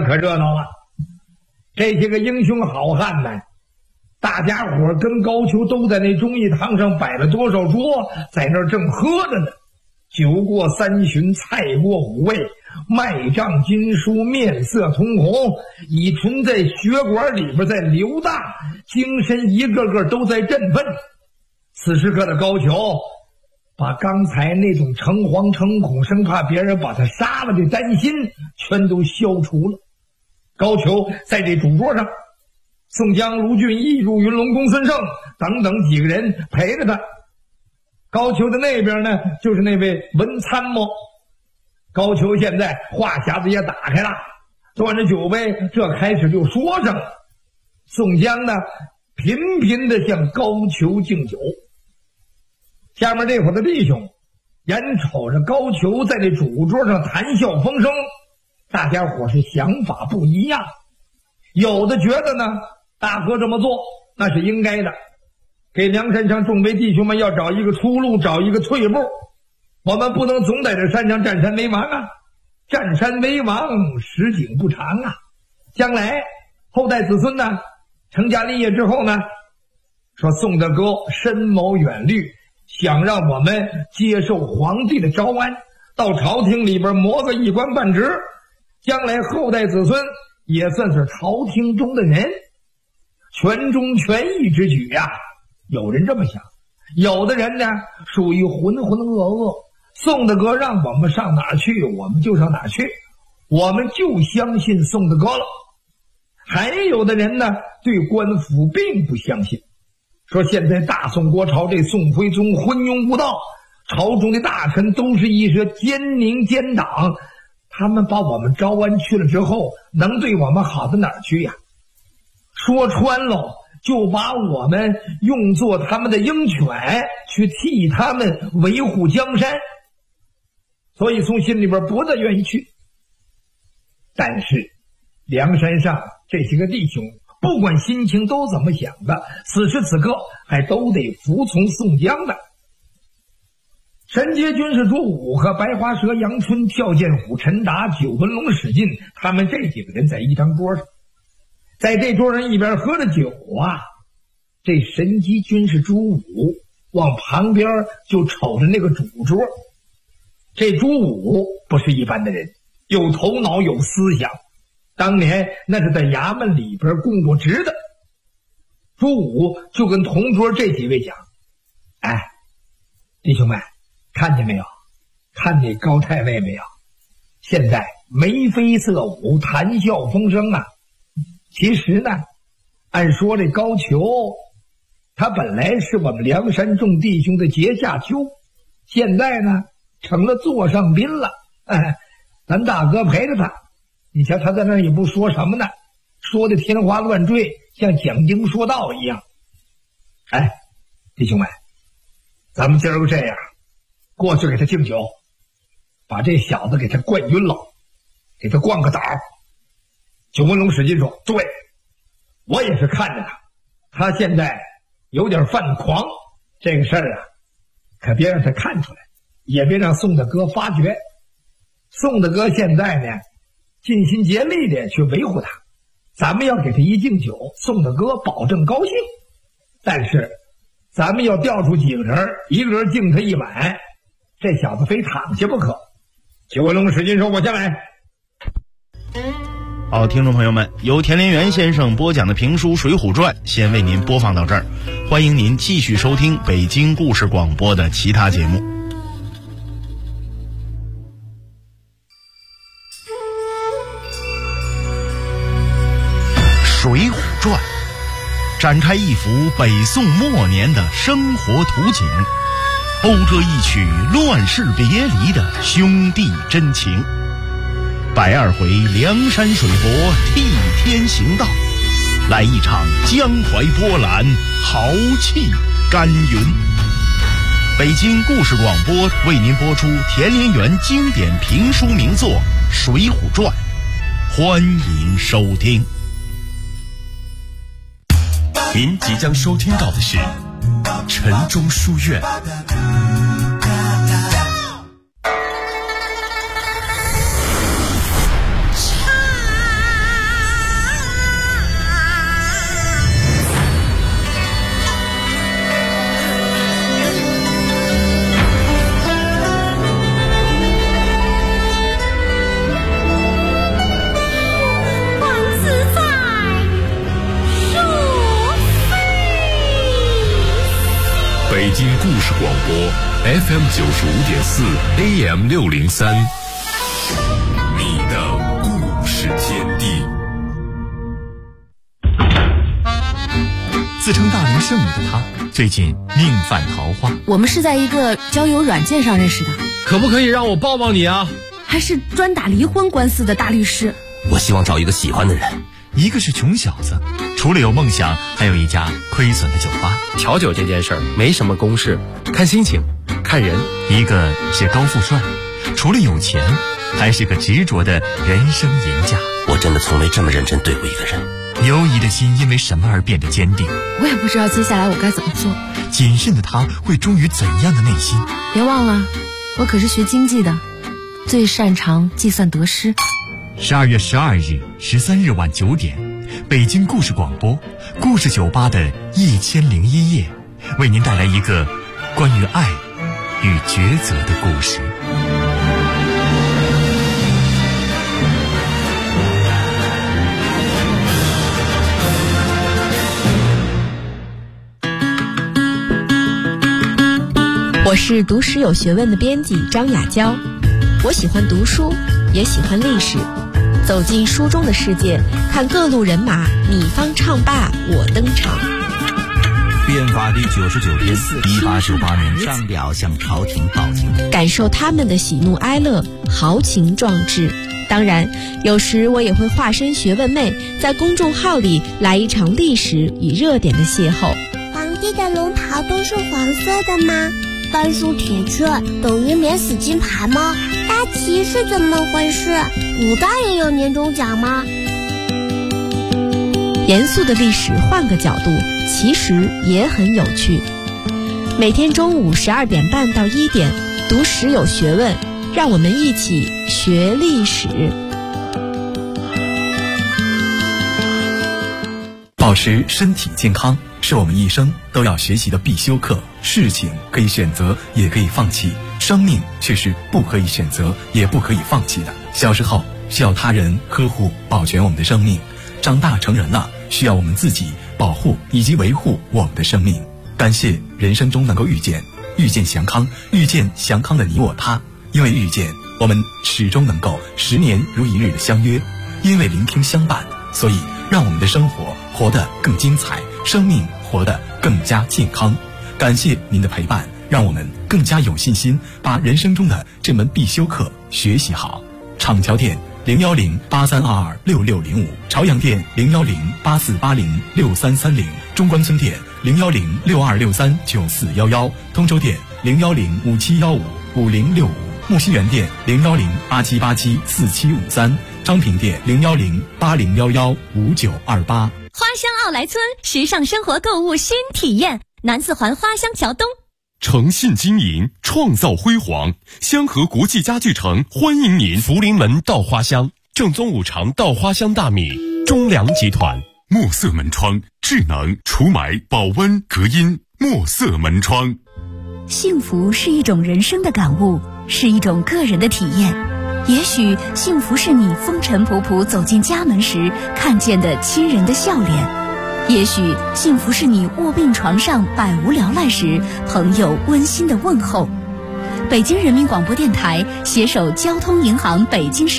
可热闹了。这些个英雄好汉们，大家伙跟高俅都在那忠义堂上摆了多少桌，在那儿正喝着呢。酒过三巡，菜过五味，脉胀筋舒，面色通红，乙醇在血管里边在流大，精神一个个都在振奋。此时刻的高俅把刚才那种诚惶诚恐生怕别人把他杀了的担心全都消除了。高俅在这主桌上，宋江、卢俊义、入云龙、公孙胜等等几个人陪着他。高俅的那边呢，就是那位文参谋。高俅现在话匣子也打开了，端着酒杯，这开始就说上了。宋江呢，频频的向高俅敬酒。下面这伙的弟兄眼瞅着高俅在这主桌上谈笑风生，大家伙是想法不一样。有的觉得呢，大哥这么做那是应该的，给梁山上众位弟兄们要找一个出路，找一个退步。我们不能总在这山上占山为王啊，占山为王时景不长啊。将来后代子孙呢，成家立业之后呢，说宋大哥深谋远虑，想让我们接受皇帝的招安，到朝廷里边磨个一官半职，将来后代子孙也算是朝廷中的人，权中权宜之举呀。有人这么想，有的人呢属于浑浑噩噩，宋大哥让我们上哪儿去我们就上哪儿去，我们就相信宋大哥了。还有的人呢对官府并不相信，说现在大宋国朝这宋徽宗昏庸无道，朝中的大臣都是一些奸佞奸党，他们把我们招安去了之后，能对我们好到哪儿去呀？说穿了，就把我们用作他们的鹰犬，去替他们维护江山，所以从心里边不大愿意去。但是梁山上这些个弟兄不管心情都怎么想的，此时此刻还都得服从宋江的。神阶军是朱武和白花蛇杨春、跳涧虎陈达、九纹龙史进，他们这几个人在一张桌上，在这桌上一边喝着酒啊，这神机军是朱武往旁边就瞅着那个主桌。这朱武不是一般的人，有头脑有思想，当年那是在衙门里边供过职的。朱武就跟同桌这几位讲，哎，弟兄们看见没有，看那高太尉没有，现在眉飞色舞，谈笑风生啊。其实呢，按说这高俅他本来是我们梁山众弟兄的阶下囚，现在呢成了座上宾了。咱大哥陪着他，你瞧他在那也不说什么呢，说的天花乱坠，像讲经说道一样。哎，弟兄们，咱们今儿个这样，过去给他敬酒，把这小子给他灌晕了，给他灌个倒。九纹龙史进说，诸位，我也是看着他现在有点犯狂，这个事儿啊可别让他看出来，也别让宋大哥发觉。宋大哥现在呢尽心竭力的去维护他，咱们要给他一敬酒，宋大哥保证高兴。但是咱们要调出几个人，一个人敬他一碗，这小子非躺下不可。九纹龙史进说，我先来。 好，听众朋友们，由田连元先生播讲的评书《水浒传》先为您播放到这儿，欢迎您继续收听北京故事广播的其他节目。《水浒传》展开一幅北宋末年的生活图景，讴歌一曲乱世别离的兄弟真情。120回梁山水泊替天行道，来一场江淮波澜，豪气干云。北京故事广播为您播出田连元经典评书名作《水浒传》，欢迎收听。 您即将收听到的是城中书院。 京故事广播 FM95.4 AM603， 你的故事天地。 自称大龄剩女的她，最近命犯桃花。 我们是在一个交友软件上认识的。 可不可以让我抱抱你啊？ 还是专打离婚官司的大律师。 我希望找一个喜欢的人。 一个是穷小子，除了有梦想，还有一家亏损的酒吧。 调酒这件事儿没什么公式，看心情，看人。 一个是高富帅，除了有钱，还是个执着的人生赢家。 我真的从没这么认真对过一个人。 犹疑的心因为什么而变得坚定？ 我也不知道接下来我该怎么做。 谨慎的他会忠于怎样的内心？ 别忘了，我可是学经济的，最擅长计算得失。 12月12日、13日晚9点，北京故事广播故事酒吧的1001夜，为您带来一个关于爱与抉择的故事。 我是读史有学问的编辑张雅娇，我喜欢读书，也喜欢历史。走进书中的世界，看各路人马你方唱罢我登场。 变法第99天，1898年上表向朝廷报警， 感受他们的喜怒哀乐、豪情壮志。当然，有时我也会化身学问妹，在公众号里来一场历史与热点的邂逅。 皇帝的龙袍都是黄色的吗？半数铁券等于免死金牌吗？大旗是怎么回事？古代也有年终奖吗？ 严肃的历史换个角度，其实也很有趣。每天中午12点半到1点，读史有学问，让我们一起学历史。 保持身体健康是我们一生都要学习的必修课。事情可以选择，也可以放弃，生命却是不可以选择，也不可以放弃的。小时候需要他人呵护保全我们的生命，长大成人了，需要我们自己保护以及维护我们的生命。感谢人生中能够遇见祥康，遇见祥康的你我他。因为遇见，我们始终能够10年如一日的相约；因为聆听相伴，所以让我们的生活活得更精彩，生命活得更加健康。感谢您的陪伴，让我们更加有信心把人生中的这门必修课学习好。厂桥店01083226605，朝阳店01084806330，中关村店01062639411，通州店01057155065，木樨园店01087874753，昌平店01080115928。 花乡奥莱村，时尚生活购物新体验，南四环花乡桥东。 诚信经营，创造辉煌。香河国际家具城欢迎您。福临门到花乡，正宗五常到花乡大米，中粮集团。墨色门窗，智能除霾、保温、隔音。墨色门窗。 幸福是一种人生的感悟，是一种个人的体验。也许幸福是你风尘仆仆走进家门时看见的亲人的笑脸，也许幸福是你卧病床上百无聊赖时朋友温馨的问候。北京人民广播电台携手交通银行北京市